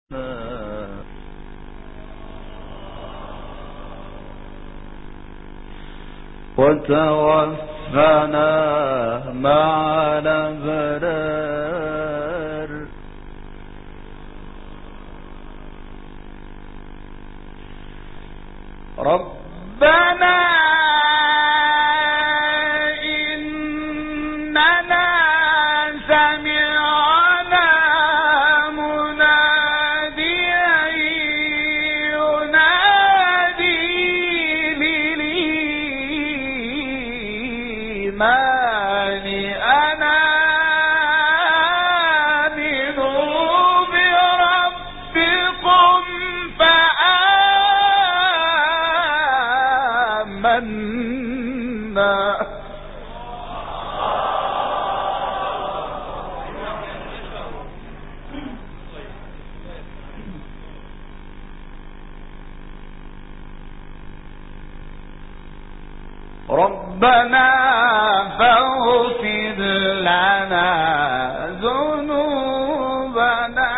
وتوفنا مع الأبرار ربنا إننا سمعنا مناديا ينادي للإيمان أن آمنوا بربكم فآمنا ربنا فاغفر لنا ذنوبنا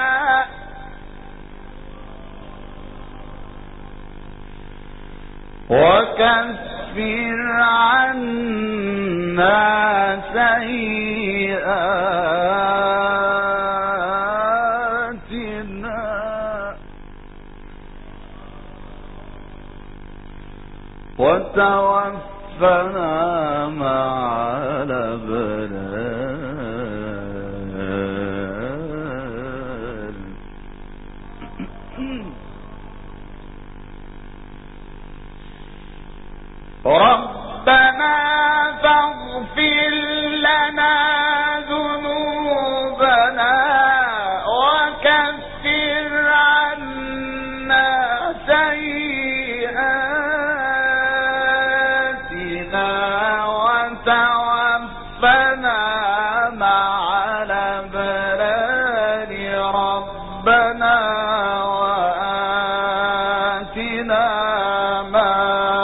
وكفر عنا سيئاتنا وتوفنا مع الأبرار ربنا فاغفر لنا ذنوبنا وكفر عنا سيئاتنا وتوفنا مع الأبرار ربنا وآتنا ما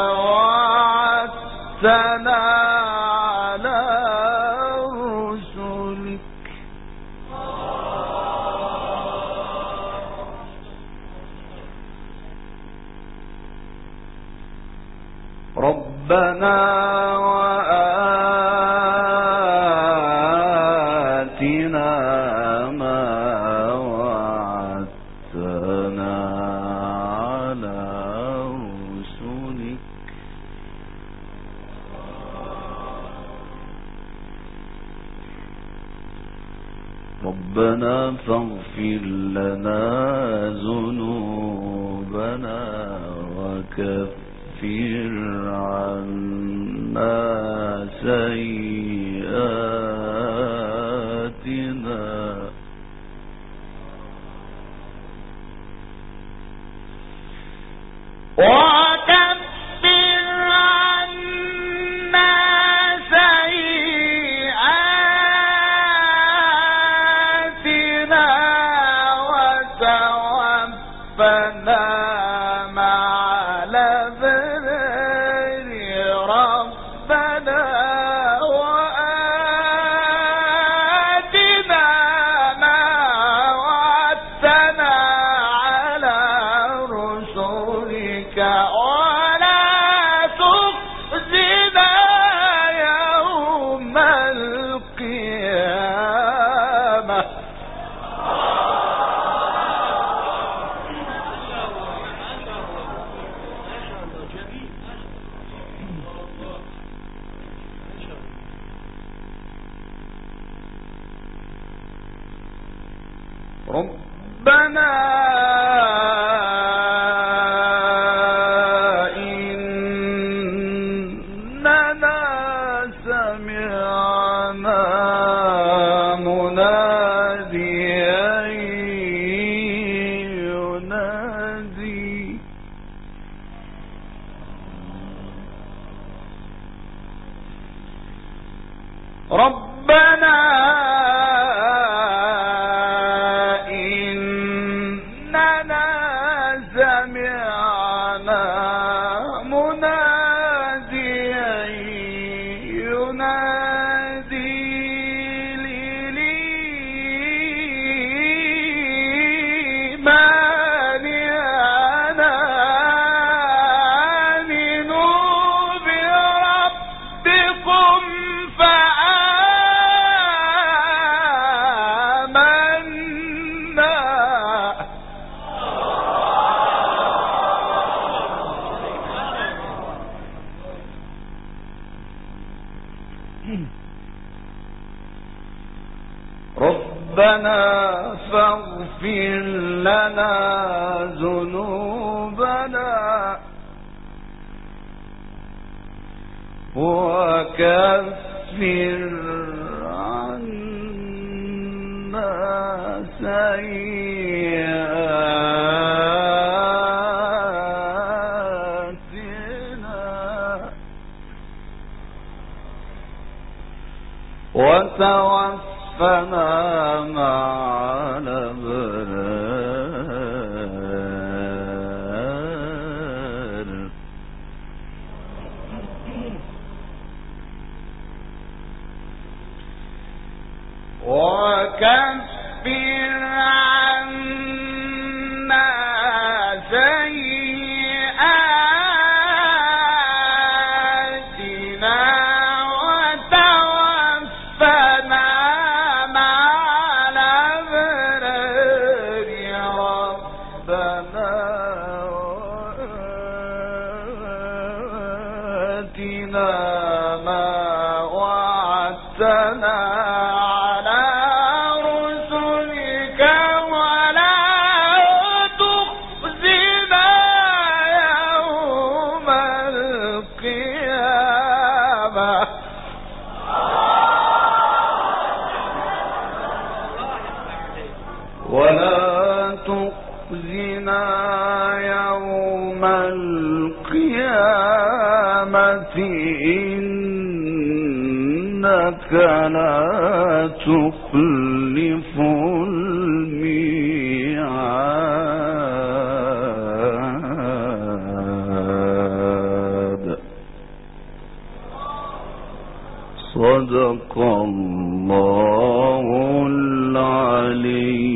وعدتنا على رسلك ربنا وآتنا ما وعدتنا على رسلك ربنا فاغفر لنا ذنوبنا وكفر عنا سيئاتنا وكفر عنا سيئاتنا وتوفنا مع الأبرار ربنا وآتنا ما وعدتنا على رسلك ولا تخزنا يوم القيامة ربنا إننا سمعنا مناديا ينادي ربنا إننا سمعنا مناديا ينادي للإيمان لنا ذنوبنا وكفر عنا سيئاتنا وتوفنا مع الأبرار وكفر عنا سيئاتنا وتوفنا مع الأبرار ربنا وآتنا ما وعدتنا ولا تخزنا يوم القيامة إنك لا تخلف الميعاد صدق الله العلي